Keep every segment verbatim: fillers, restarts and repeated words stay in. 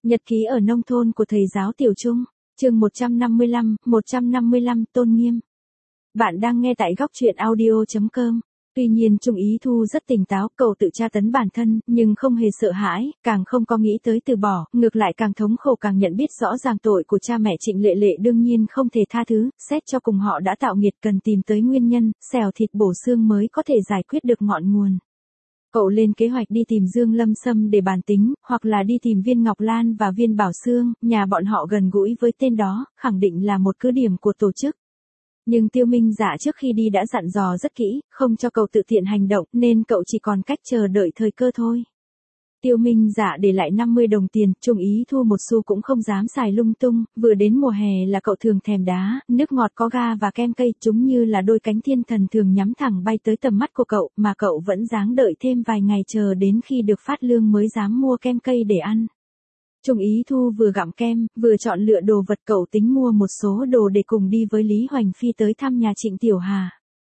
Nhật ký ở nông thôn của thầy giáo Tiểu Trung, chương một trăm năm mươi lăm, một trăm năm mươi lăm tôn nghiêm. Bạn đang nghe tại góc truyện audio chấm com. Tuy nhiên Trung Ý Thu rất tỉnh táo, cậu tự tra tấn bản thân, nhưng không hề sợ hãi, càng không có nghĩ tới từ bỏ, ngược lại càng thống khổ càng nhận biết rõ ràng tội của cha mẹ Trịnh Lệ Lệ đương nhiên không thể tha thứ, xét cho cùng họ đã tạo nghiệt cần tìm tới nguyên nhân, xẻo thịt bổ xương mới có thể giải quyết được ngọn nguồn. Cậu lên kế hoạch đi tìm Dương Lâm Sâm để bàn tính, hoặc là đi tìm Viên Ngọc Lan và Viên Bảo Sương, nhà bọn họ gần gũi với tên đó, khẳng định là một cứ điểm của tổ chức. Nhưng Tiêu Minh Dạ trước khi đi đã dặn dò rất kỹ, không cho cậu tự tiện hành động, nên cậu chỉ còn cách chờ đợi thời cơ thôi. Tiêu Minh Dạ để lại năm mươi đồng tiền, Trung Ý Thu một xu cũng không dám xài lung tung, vừa đến mùa hè là cậu thường thèm đá, nước ngọt có ga và kem cây, chúng như là đôi cánh thiên thần thường nhắm thẳng bay tới tầm mắt của cậu, mà cậu vẫn dáng đợi thêm vài ngày chờ đến khi được phát lương mới dám mua kem cây để ăn. Trung Ý Thu vừa gặm kem, vừa chọn lựa đồ vật, cậu tính mua một số đồ để cùng đi với Lý Hoành Phi tới thăm nhà Trịnh Tiểu Hà.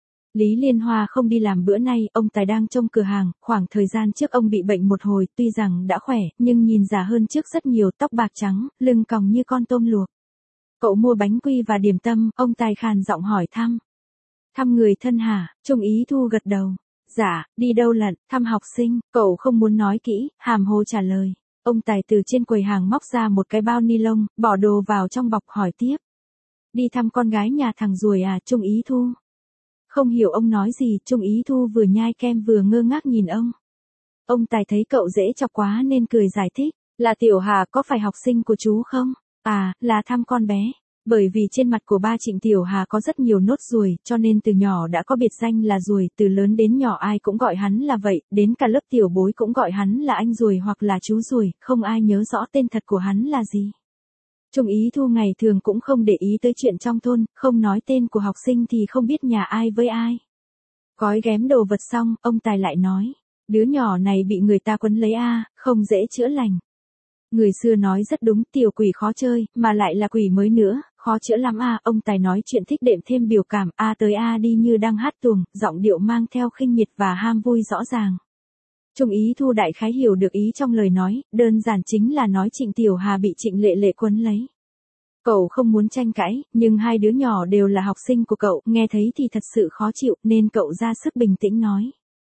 Lý Liên Hoa không đi làm bữa nay, ông Tài đang trông cửa hàng, khoảng thời gian trước ông bị bệnh một hồi, tuy rằng đã khỏe, nhưng nhìn già hơn trước rất nhiều, tóc bạc trắng, lưng còng như con tôm luộc. Cậu mua bánh quy và điểm tâm, ông Tài khàn giọng hỏi thăm. Thăm người thân hả? Trung Ý Thu gật đầu. Dạ, đi đâu lận, thăm học sinh, cậu không muốn nói kỹ, hàm hồ trả lời. Ông Tài từ trên quầy hàng móc ra một cái bao ni lông, bỏ đồ vào trong bọc hỏi tiếp. Đi thăm con gái nhà thằng Ruồi à? Trung Ý Thu. Không hiểu ông nói gì, Trung Ý Thu vừa nhai kem vừa ngơ ngác nhìn ông. Ông Tài thấy cậu dễ chọc quá nên cười giải thích. Là Tiểu Hà, có phải học sinh của chú không? À, là thăm con bé. Bởi vì trên mặt của ba Trịnh Tiểu Hà có rất nhiều nốt ruồi, cho nên từ nhỏ đã có biệt danh là Ruồi, từ lớn đến nhỏ ai cũng gọi hắn là vậy, đến cả lớp tiểu bối cũng gọi hắn là anh Ruồi hoặc là chú Ruồi, không ai nhớ rõ tên thật của hắn là gì. Trung Ý Thu ngày thường cũng không để ý tới chuyện trong thôn, không nói tên của học sinh thì không biết nhà ai với ai. Gói ghém đồ vật xong, ông Tài lại nói, đứa nhỏ này bị người ta quấn lấy a, không dễ chữa lành. Người xưa nói rất đúng, tiểu quỷ khó chơi, mà lại là quỷ mới nữa, khó chữa lắm a. Ông Tài nói chuyện thích đệm thêm biểu cảm, a tới a đi như đang hát tuồng, giọng điệu mang theo khinh miệt và ham vui rõ ràng. Trung Ý Thu đại khái hiểu được ý trong lời nói, đơn giản chính là nói Trịnh Tiểu Hà bị Trịnh Lệ Lệ quấn lấy. Cậu không muốn tranh cãi, nhưng hai đứa nhỏ đều là học sinh của cậu, nghe thấy thì thật sự khó chịu, nên cậu ra sức bình tĩnh nói.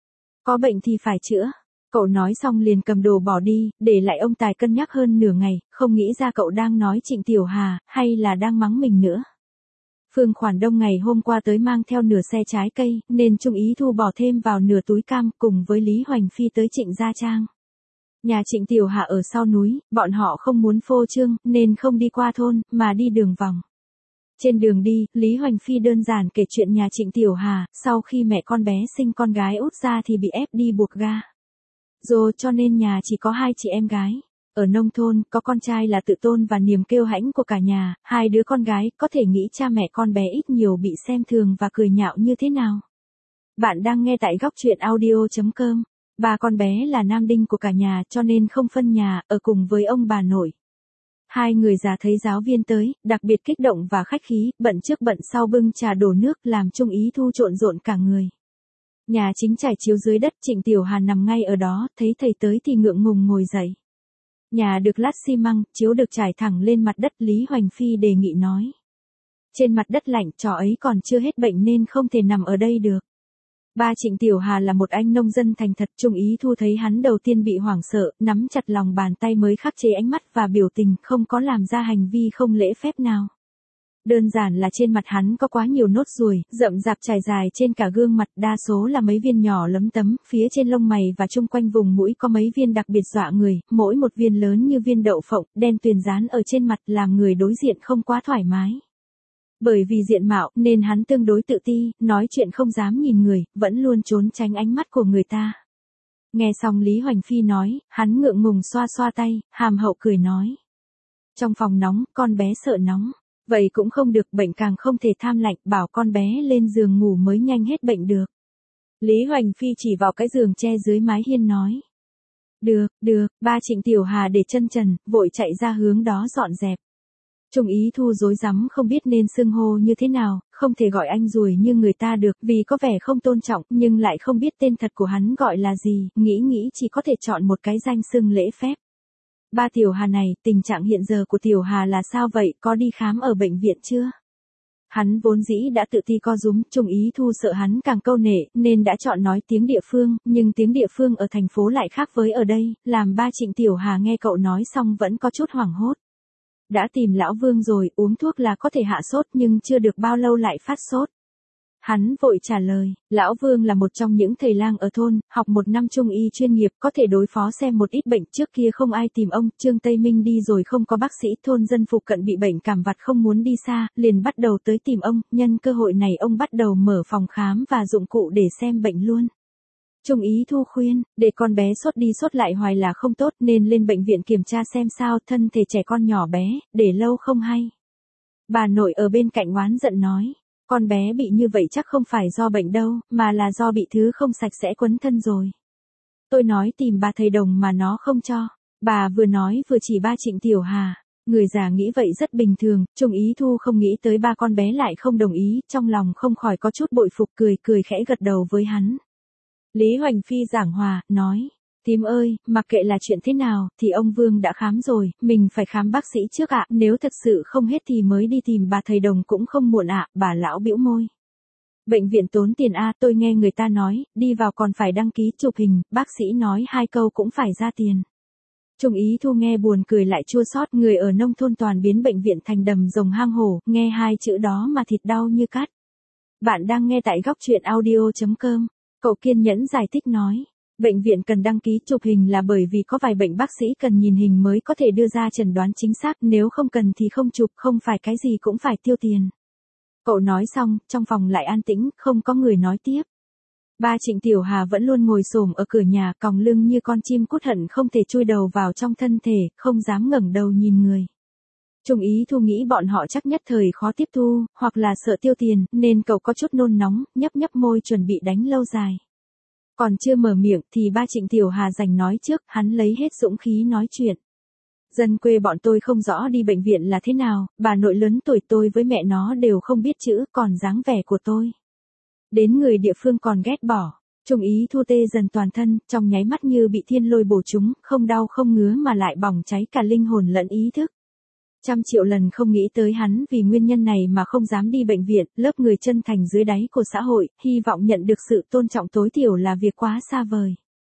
Có bệnh thì phải chữa. Cậu nói xong liền cầm đồ bỏ đi, để lại ông Tài cân nhắc hơn nửa ngày, không nghĩ ra cậu đang nói Trịnh Tiểu Hà, hay là đang mắng mình nữa. Phương Khoản Đông ngày hôm qua tới mang theo nửa xe trái cây, nên Trung Ý Thu bỏ thêm vào nửa túi cam, cùng với Lý Hoành Phi tới Trịnh Gia Trang. Nhà Trịnh Tiểu Hà ở sau núi, bọn họ không muốn phô trương, nên không đi qua thôn, mà đi đường vòng. Trên đường đi, Lý Hoành Phi đơn giản kể chuyện nhà Trịnh Tiểu Hà, sau khi mẹ con bé sinh con gái út ra thì bị ép đi buộc ga. Rồi cho nên nhà chỉ có hai chị em gái. Ở nông thôn, có con trai là tự tôn và niềm kiêu hãnh của cả nhà, hai đứa con gái, có thể nghĩ cha mẹ con bé ít nhiều bị xem thường và cười nhạo như thế nào. Bạn đang nghe tại góc truyện audio chấm com. Ba con bé là nam đinh của cả nhà cho nên không phân nhà, ở cùng với ông bà nội. Hai người già thấy giáo viên tới, đặc biệt kích động và khách khí, bận trước bận sau bưng trà đổ nước làm Trung Ý Thu trộn rộn cả người. Nhà chính trải chiếu dưới đất, Trịnh Tiểu Hà nằm ngay ở đó, thấy thầy tới thì ngượng ngùng ngồi dậy. Nhà được lát xi măng, chiếu được trải thẳng lên mặt đất, Lý Hoành Phi đề nghị nói. Trên mặt đất lạnh, trò ấy còn chưa hết bệnh nên không thể nằm ở đây được. Ba Trịnh Tiểu Hà là một anh nông dân thành thật, Trung Ý Thu thấy hắn đầu tiên bị hoảng sợ, nắm chặt lòng bàn tay mới khắc chế ánh mắt và biểu tình, không có làm ra hành vi không lễ phép nào. Đơn giản là trên mặt hắn có quá nhiều nốt ruồi, rậm rạp trải dài trên cả gương mặt, đa số là mấy viên nhỏ lấm tấm, phía trên lông mày và chung quanh vùng mũi có mấy viên đặc biệt dọa người, mỗi một viên lớn như viên đậu phộng, đen tuyền dán ở trên mặt làm người đối diện không quá thoải mái. Bởi vì diện mạo nên hắn tương đối tự ti, nói chuyện không dám nhìn người, vẫn luôn trốn tránh ánh mắt của người ta. Nghe xong Lý Hoành Phi nói, hắn ngượng ngùng xoa xoa tay, hàm hậu cười nói. Trong phòng nóng, con bé sợ nóng. Vậy cũng không được, bệnh càng không thể tham lạnh, bảo con bé lên giường ngủ mới nhanh hết bệnh được. Lý Hoành Phi chỉ vào cái giường che dưới mái hiên nói. Được, được, ba Trịnh Tiểu Hà để chân trần, vội chạy ra hướng đó dọn dẹp. Trung Ý Thu rối rắm không biết nên xưng hô như thế nào, không thể gọi anh Ruồi như người ta được vì có vẻ không tôn trọng, nhưng lại không biết tên thật của hắn gọi là gì, nghĩ nghĩ chỉ có thể chọn một cái danh xưng lễ phép. Ba Tiểu Hà này, tình trạng hiện giờ của Tiểu Hà là sao vậy, có đi khám ở bệnh viện chưa? Hắn vốn dĩ đã tự ti co rúm, Trung Ý Thu sợ hắn càng câu nệ, nên đã chọn nói tiếng địa phương, nhưng tiếng địa phương ở thành phố lại khác với ở đây, làm ba Trịnh Tiểu Hà nghe cậu nói xong vẫn có chút hoảng hốt. Đã tìm lão Vương rồi, uống thuốc là có thể hạ sốt nhưng chưa được bao lâu lại phát sốt. Hắn vội trả lời, lão Vương là một trong những thầy lang ở thôn, học một năm trung y chuyên nghiệp, có thể đối phó xem một ít bệnh, trước kia không ai tìm ông, Trương Tây Minh đi rồi không có bác sĩ, thôn dân phụ cận bị bệnh cảm vặt không muốn đi xa, liền bắt đầu tới tìm ông, nhân cơ hội này ông bắt đầu mở phòng khám và dụng cụ để xem bệnh luôn. Trung Ý Thu khuyên, để con bé sốt đi sốt lại hoài là không tốt nên lên bệnh viện kiểm tra xem sao, thân thể trẻ con nhỏ bé, để lâu không hay. Bà nội ở bên cạnh oán giận nói. Con bé bị như vậy chắc không phải do bệnh đâu, mà là do bị thứ không sạch sẽ quấn thân rồi. Tôi nói tìm bà thầy đồng mà nó không cho. Bà vừa nói vừa chỉ ba Trịnh Tiểu Hà. Người già nghĩ vậy rất bình thường, Trung Ý Thu không nghĩ tới ba con bé lại không đồng ý, trong lòng không khỏi có chút bội phục, cười cười khẽ gật đầu với hắn. Lý Hoành Phi giảng hòa, nói. Tím ơi, mặc kệ là chuyện thế nào, thì ông Vương đã khám rồi, mình phải khám bác sĩ trước ạ, nếu thật sự không hết thì mới đi tìm bà thầy đồng cũng không muộn ạ, bà lão bĩu môi. Bệnh viện tốn tiền a, tôi nghe người ta nói, đi vào còn phải đăng ký chụp hình, bác sĩ nói hai câu cũng phải ra tiền. Trung Ý Thu nghe buồn cười lại chua xót, người ở nông thôn toàn biến bệnh viện thành đầm rồng hang hổ, nghe hai chữ đó mà thịt đau như cắt. Bạn đang nghe tại góc truyện audio chấm com, cậu kiên nhẫn giải thích nói. Bệnh viện cần đăng ký chụp hình là bởi vì có vài bệnh bác sĩ cần nhìn hình mới có thể đưa ra chẩn đoán chính xác, nếu không cần thì không chụp, không phải cái gì cũng phải tiêu tiền. Cậu nói xong, trong phòng lại an tĩnh, không có người nói tiếp. Ba Trịnh Tiểu Hà vẫn luôn ngồi xổm ở cửa nhà, còng lưng như con chim cút hận không thể chui đầu vào trong thân thể, không dám ngẩng đầu nhìn người. Trung Ý Thu nghĩ bọn họ chắc nhất thời khó tiếp thu, hoặc là sợ tiêu tiền, nên cậu có chút nôn nóng, nhấp nhấp môi chuẩn bị đánh lâu dài. Còn chưa mở miệng thì ba Trịnh Tiểu Hà giành nói trước, hắn lấy hết dũng khí nói chuyện. Dân quê bọn tôi không rõ đi bệnh viện là thế nào, bà nội lớn tuổi tôi với mẹ nó đều không biết chữ, còn dáng vẻ của tôi. Đến người địa phương còn ghét bỏ. Trung Ý Thu tê dần toàn thân, trong nháy mắt như bị thiên lôi bổ trúng, không đau không ngứa mà lại bỏng cháy cả linh hồn lẫn ý thức. Trăm triệu lần không nghĩ tới hắn vì nguyên nhân này mà không dám đi bệnh viện, lớp người chân thành dưới đáy của xã hội, hy vọng nhận được sự tôn trọng tối thiểu là việc quá xa vời.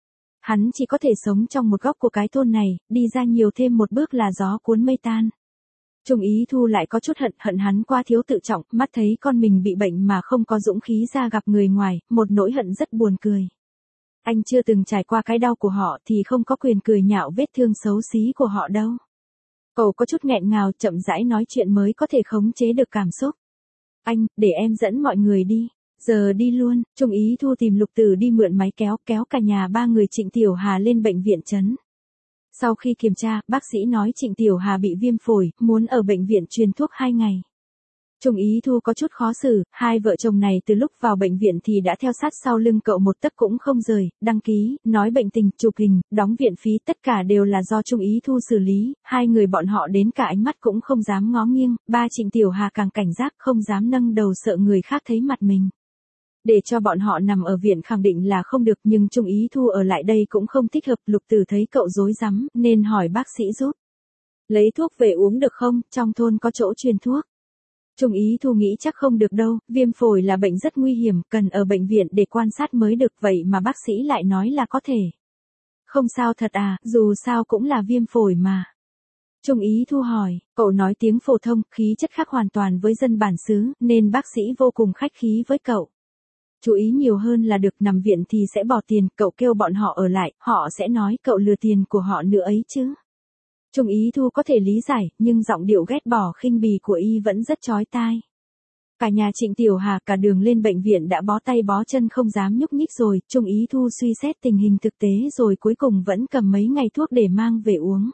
Hắn chỉ có thể sống trong một góc của cái thôn này, đi ra nhiều thêm một bước là gió cuốn mây tan. Trung Ý Thu lại có chút hận, hận hắn quá thiếu tự trọng, mắt thấy con mình bị bệnh mà không có dũng khí ra gặp người ngoài, một nỗi hận rất buồn cười. Anh chưa từng trải qua cái đau của họ thì không có quyền cười nhạo vết thương xấu xí của họ đâu. Cậu có chút nghẹn ngào, chậm rãi nói chuyện mới có thể khống chế được cảm xúc. Anh, để em dẫn mọi người đi. Giờ đi luôn, Trung Ý Thu tìm Lục Tử đi mượn máy kéo, kéo cả nhà ba người Trịnh Tiểu Hà lên bệnh viện trấn. Sau khi kiểm tra, bác sĩ nói Trịnh Tiểu Hà bị viêm phổi, muốn ở bệnh viện truyền thuốc hai ngày. Trung Ý Thu có chút khó xử, hai vợ chồng này từ lúc vào bệnh viện thì đã theo sát sau lưng cậu một tấc cũng không rời, đăng ký, nói bệnh tình, chụp hình, đóng viện phí, tất cả đều là do Trung Ý Thu xử lý, hai người bọn họ đến cả ánh mắt cũng không dám ngó nghiêng, ba Trịnh Tiểu Hà càng cảnh giác, không dám nâng đầu sợ người khác thấy mặt mình. Để cho bọn họ nằm ở viện khẳng định là không được, nhưng Trung Ý Thu ở lại đây cũng không thích hợp, Lục Tử thấy cậu rối rắm, nên hỏi bác sĩ giúp. Lấy thuốc về uống được không, trong thôn có chỗ truyền thuốc. Trung Ý Thu nghĩ chắc không được đâu, viêm phổi là bệnh rất nguy hiểm, cần ở bệnh viện để quan sát mới được, vậy mà bác sĩ lại nói là có thể. Không sao thật à, dù sao cũng là viêm phổi mà. Trung Ý Thu hỏi, cậu nói tiếng phổ thông, khí chất khác hoàn toàn với dân bản xứ, nên bác sĩ vô cùng khách khí với cậu. Chú ý nhiều hơn là được, nằm viện thì sẽ bỏ tiền, cậu kêu bọn họ ở lại, họ sẽ nói cậu lừa tiền của họ nữa ấy chứ. Trung Ý Thu có thể lý giải, nhưng giọng điệu ghét bỏ khinh bỉ của y vẫn rất chói tai. Cả nhà Trịnh Tiểu Hà cả đường lên bệnh viện đã bó tay bó chân không dám nhúc nhích rồi, Trung Ý Thu suy xét tình hình thực tế rồi cuối cùng vẫn cầm mấy ngày thuốc để mang về uống.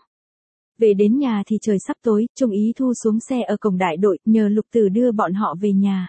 Về đến nhà thì trời sắp tối, Trung Ý Thu xuống xe ở cổng đại đội, nhờ Lục Tử đưa bọn họ về nhà.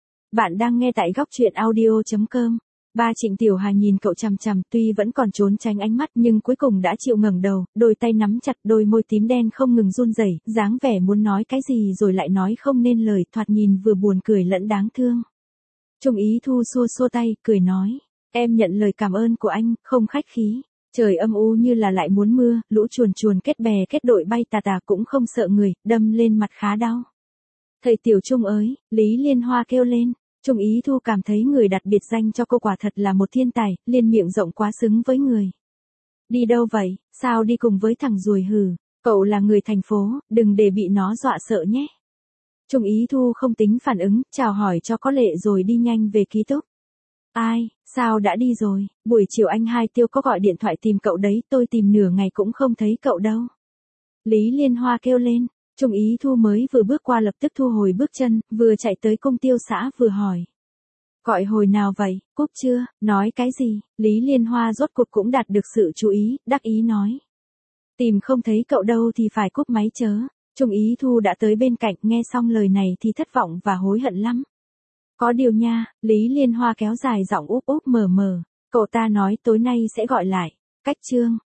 Bạn đang nghe tại góc truyện audio chấm com. Ba Trịnh Tiểu Hà nhìn cậu chằm chằm, tuy vẫn còn trốn tránh ánh mắt nhưng cuối cùng đã chịu ngẩng đầu, đôi tay nắm chặt, đôi môi tím đen không ngừng run rẩy, dáng vẻ muốn nói cái gì rồi lại nói không nên lời, thoạt nhìn vừa buồn cười lẫn đáng thương. Trung Ý Thu xua xua tay, cười nói, em nhận lời cảm ơn của anh, không khách khí. Trời âm u như là lại muốn mưa, lũ chuồn chuồn kết bè kết đội bay tà tà cũng không sợ người, đâm lên mặt khá đau. Thầy Tiểu Trung ơi, Lý Liên Hoa kêu lên. Trung Ý Thu cảm thấy người đặt biệt danh cho cô quả thật là một thiên tài, liên miệng rộng quá xứng với người. Đi đâu vậy, sao đi cùng với thằng ruồi hừ, cậu là người thành phố, đừng để bị nó dọa sợ nhé. Trung Ý Thu không tính phản ứng, chào hỏi cho có lệ rồi đi nhanh về ký túc. Ai, sao đã đi rồi, buổi chiều anh Hai Tiêu có gọi điện thoại tìm cậu đấy, tôi tìm nửa ngày cũng không thấy cậu đâu. Lý Liên Hoa kêu lên. Trung Ý Thu mới vừa bước qua lập tức thu hồi bước chân, vừa chạy tới công tiêu xã vừa hỏi. Gọi hồi nào vậy, cúp chưa, nói cái gì, Lý Liên Hoa rốt cuộc cũng đạt được sự chú ý, đắc ý nói. Tìm không thấy cậu đâu thì phải cúp máy chớ. Trung Ý Thu đã tới bên cạnh, nghe xong lời này thì thất vọng và hối hận lắm. Có điều nha, Lý Liên Hoa kéo dài giọng úp úp mờ mờ, cậu ta nói tối nay sẽ gọi lại, cách chương.